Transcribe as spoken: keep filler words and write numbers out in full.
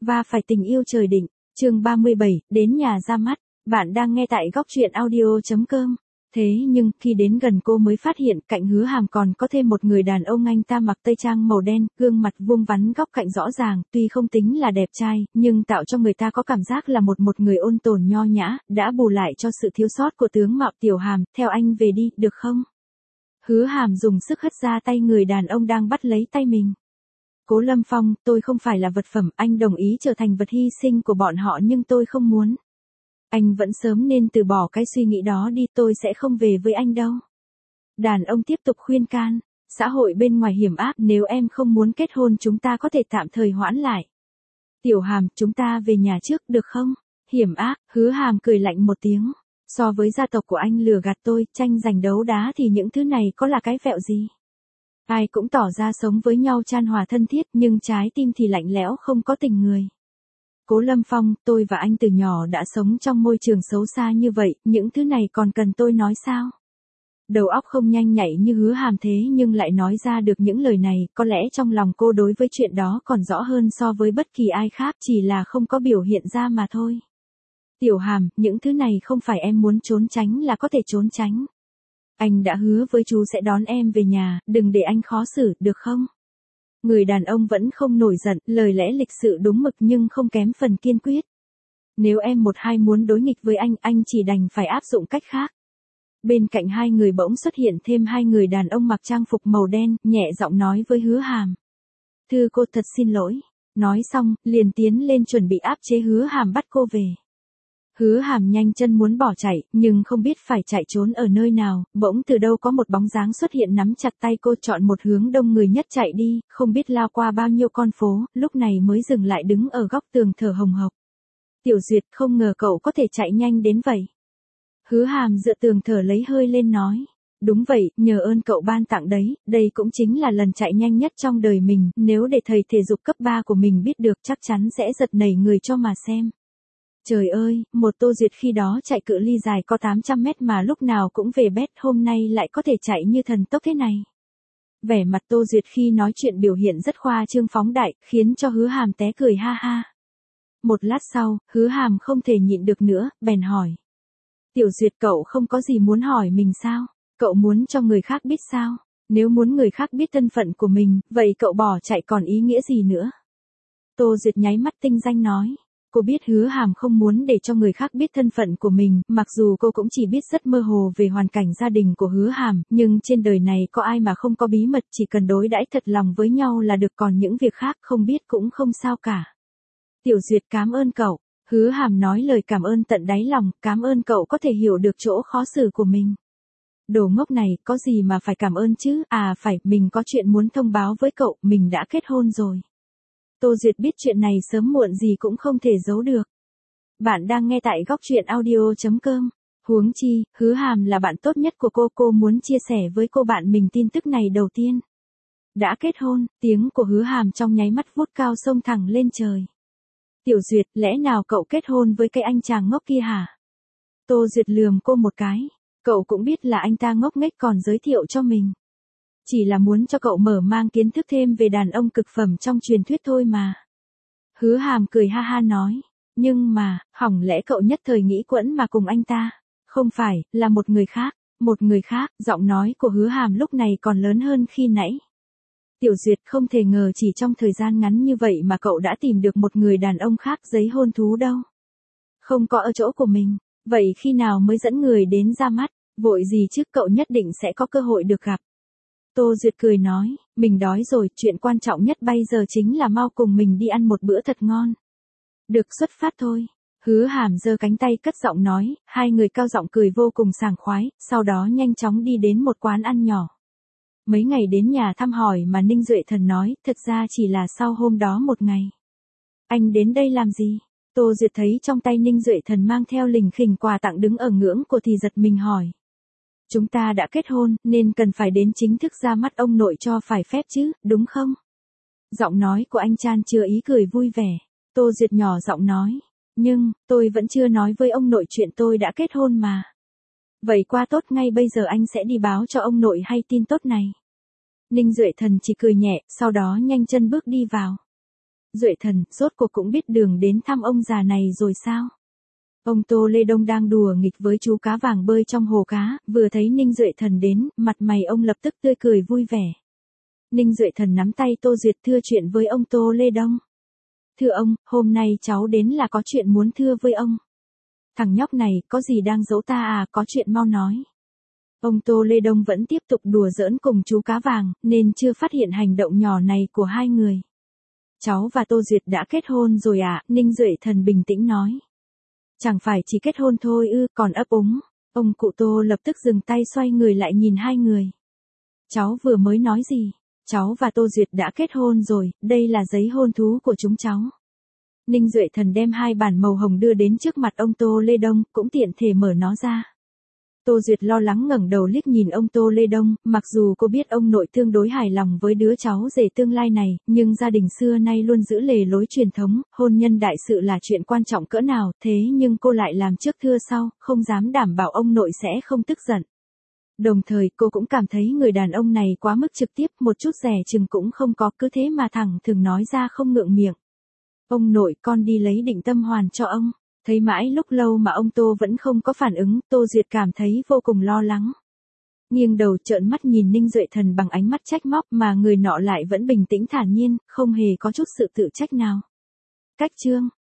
và phải tình yêu trời định. Chương ba mươi bảy, đến nhà ra mắt. Bạn đang nghe tại góc truyện audio chấm com. Thế nhưng, khi đến gần cô mới phát hiện cạnh Hứa Hàm còn có thêm một người đàn ông, anh ta mặc tây trang màu đen, gương mặt vuông vắn góc cạnh rõ ràng, tuy không tính là đẹp trai, nhưng tạo cho người ta có cảm giác là một một người ôn tồn nho nhã, đã bù lại cho sự thiếu sót của tướng mạo. Tiểu Hàm, theo anh về đi, được không? Hứa Hàm dùng sức hất ra tay người đàn ông đang bắt lấy tay mình. Cố Lâm Phong, tôi không phải là vật phẩm, anh đồng ý trở thành vật hy sinh của bọn họ nhưng tôi không muốn. Anh vẫn sớm nên từ bỏ cái suy nghĩ đó đi, tôi sẽ không về với anh đâu. Đàn ông tiếp tục khuyên can, xã hội bên ngoài hiểm ác, nếu em không muốn kết hôn chúng ta có thể tạm thời hoãn lại. Tiểu Hàm, chúng ta về nhà trước, được không? Hiểm ác, Hứa Hàm cười lạnh một tiếng. So với gia tộc của anh lừa gạt tôi, tranh giành đấu đá thì những thứ này có là cái vẹo gì? Ai cũng tỏ ra sống với nhau chan hòa thân thiết nhưng trái tim thì lạnh lẽo không có tình người. Cố Lâm Phong, tôi và anh từ nhỏ đã sống trong môi trường xấu xa như vậy, những thứ này còn cần tôi nói sao? Đầu óc không nhanh nhạy như Hứa Hàm thế nhưng lại nói ra được những lời này, có lẽ trong lòng cô đối với chuyện đó còn rõ hơn so với bất kỳ ai khác, chỉ là không có biểu hiện ra mà thôi. Tiểu Hàm, những thứ này không phải em muốn trốn tránh là có thể trốn tránh. Anh đã hứa với chú sẽ đón em về nhà, đừng để anh khó xử, được không? Người đàn ông vẫn không nổi giận, lời lẽ lịch sự đúng mực nhưng không kém phần kiên quyết. Nếu em một hai muốn đối nghịch với anh, anh chỉ đành phải áp dụng cách khác. Bên cạnh hai người bỗng xuất hiện thêm hai người đàn ông mặc trang phục màu đen, nhẹ giọng nói với Hứa Hàm. Thư cô thật xin lỗi. Nói xong, liền tiến lên chuẩn bị áp chế Hứa Hàm bắt cô về. Hứa Hàm nhanh chân muốn bỏ chạy, nhưng không biết phải chạy trốn ở nơi nào, bỗng từ đâu có một bóng dáng xuất hiện nắm chặt tay cô, chọn một hướng đông người nhất chạy đi, không biết lao qua bao nhiêu con phố, lúc này mới dừng lại đứng ở góc tường thở hồng hộc. Tiểu Duyệt, không ngờ cậu có thể chạy nhanh đến vậy. Hứa Hàm dựa tường thở lấy hơi lên nói. Đúng vậy, nhờ ơn cậu ban tặng đấy, đây cũng chính là lần chạy nhanh nhất trong đời mình, nếu để thầy thể dục cấp ba của mình biết được chắc chắn sẽ giật nảy người cho mà xem. Trời ơi, một Tô Duyệt khi đó chạy cự ly dài có tám trăm mét mà lúc nào cũng về bét, hôm nay lại có thể chạy như thần tốc thế này. Vẻ mặt Tô Duyệt khi nói chuyện biểu hiện rất khoa trương phóng đại, khiến cho Hứa Hàm té cười ha ha. Một lát sau, Hứa Hàm không thể nhịn được nữa, bèn hỏi. Tiểu Duyệt, cậu không có gì muốn hỏi mình sao? Cậu muốn cho người khác biết sao? Nếu muốn người khác biết thân phận của mình, vậy cậu bỏ chạy còn ý nghĩa gì nữa? Tô Duyệt nháy mắt tinh danh nói. Cô biết Hứa Hàm không muốn để cho người khác biết thân phận của mình, mặc dù cô cũng chỉ biết rất mơ hồ về hoàn cảnh gia đình của Hứa Hàm, nhưng trên đời này có ai mà không có bí mật, chỉ cần đối đãi thật lòng với nhau là được, còn những việc khác không biết cũng không sao cả. Tiểu Duyệt, cảm ơn cậu. Hứa Hàm nói lời cảm ơn tận đáy lòng, cảm ơn cậu có thể hiểu được chỗ khó xử của mình. Đồ ngốc này, có gì mà phải cảm ơn chứ, à phải, mình có chuyện muốn thông báo với cậu, mình đã kết hôn rồi. Tô Duyệt biết chuyện này sớm muộn gì cũng không thể giấu được. Bạn đang nghe tại góc truyện audio chấm com. Huống chi, Hứa Hàm là bạn tốt nhất của cô, cô muốn chia sẻ với cô bạn mình tin tức này đầu tiên. Đã kết hôn, tiếng của Hứa Hàm trong nháy mắt vút cao xông thẳng lên trời. Tiểu Duyệt, lẽ nào cậu kết hôn với cái anh chàng ngốc kia hả? Tô Duyệt lườm cô một cái. Cậu cũng biết là anh ta ngốc nghếch còn giới thiệu cho mình. Chỉ là muốn cho cậu mở mang kiến thức thêm về đàn ông cực phẩm trong truyền thuyết thôi mà. Hứa Hàm cười ha ha nói. Nhưng mà, hỏng lẽ cậu nhất thời nghĩ quẫn mà cùng anh ta? Không phải, là một người khác. Một người khác, giọng nói của Hứa Hàm lúc này còn lớn hơn khi nãy. Tiểu Duyệt, không thể ngờ chỉ trong thời gian ngắn như vậy mà cậu đã tìm được một người đàn ông khác giấy hôn thú đâu. Không có ở chỗ của mình, vậy khi nào mới dẫn người đến ra mắt? Vội gì chứ, cậu nhất định sẽ có cơ hội được gặp. Tô Duyệt cười nói, mình đói rồi, chuyện quan trọng nhất bây giờ chính là mau cùng mình đi ăn một bữa thật ngon. Được, xuất phát thôi. Hứa Hàm giơ cánh tay cất giọng nói, hai người cao giọng cười vô cùng sảng khoái, sau đó nhanh chóng đi đến một quán ăn nhỏ. Mấy ngày đến nhà thăm hỏi mà Ninh Duệ Thần nói, thật ra chỉ là sau hôm đó một ngày. Anh đến đây làm gì? Tô Duyệt thấy trong tay Ninh Duệ Thần mang theo lình khình quà tặng đứng ở ngưỡng cô thì giật mình hỏi. Chúng ta đã kết hôn, nên cần phải đến chính thức ra mắt ông nội cho phải phép chứ, đúng không? Giọng nói của anh chan chứa ý cười vui vẻ. Tô Duyệt nhỏ giọng nói. Nhưng, tôi vẫn chưa nói với ông nội chuyện tôi đã kết hôn mà. Vậy qua tốt, ngay bây giờ anh sẽ đi báo cho ông nội hay tin tốt này. Ninh Duệ Thần chỉ cười nhẹ, sau đó nhanh chân bước đi vào. Duệ Thần, rốt cuộc cũng biết đường đến thăm ông già này rồi sao? Ông Tô Lê Đông đang đùa nghịch với chú cá vàng bơi trong hồ cá, vừa thấy Ninh Duệ Thần đến, mặt mày ông lập tức tươi cười vui vẻ. Ninh Duệ Thần nắm tay Tô Duyệt thưa chuyện với ông Tô Lê Đông. Thưa ông, hôm nay cháu đến là có chuyện muốn thưa với ông. Thằng nhóc này, có gì đang giấu ta à, có chuyện mau nói. Ông Tô Lê Đông vẫn tiếp tục đùa giỡn cùng chú cá vàng, nên chưa phát hiện hành động nhỏ này của hai người. Cháu và Tô Duyệt đã kết hôn rồi à, Ninh Duệ Thần bình tĩnh nói. Chẳng phải chỉ kết hôn thôi ư, còn ấp úng. Ông cụ Tô lập tức dừng tay xoay người lại nhìn hai người. Cháu vừa mới nói gì? Cháu và Tô Duyệt đã kết hôn rồi, đây là giấy hôn thú của chúng cháu. Ninh Duệ Thần đem hai bản màu hồng đưa đến trước mặt ông Tô Lê Đông, cũng tiện thể mở nó ra. Tô Duyệt lo lắng ngẩng đầu liếc nhìn ông Tô Lê Đông, mặc dù cô biết ông nội tương đối hài lòng với đứa cháu rể tương lai này, nhưng gia đình xưa nay luôn giữ lề lối truyền thống, hôn nhân đại sự là chuyện quan trọng cỡ nào, thế nhưng cô lại làm trước thưa sau, không dám đảm bảo ông nội sẽ không tức giận. Đồng thời cô cũng cảm thấy người đàn ông này quá mức trực tiếp, một chút dè chừng cũng không có, cứ thế mà thẳng thường nói ra không ngượng miệng. Ông nội, con đi lấy định tâm hoàn cho ông. Thấy mãi lúc lâu mà ông Tô vẫn không có phản ứng, Tô Duyệt cảm thấy vô cùng lo lắng. Nghiêng đầu trợn mắt nhìn Ninh Duệ Thần bằng ánh mắt trách móc mà người nọ lại vẫn bình tĩnh thản nhiên, không hề có chút sự tự trách nào. Cách chương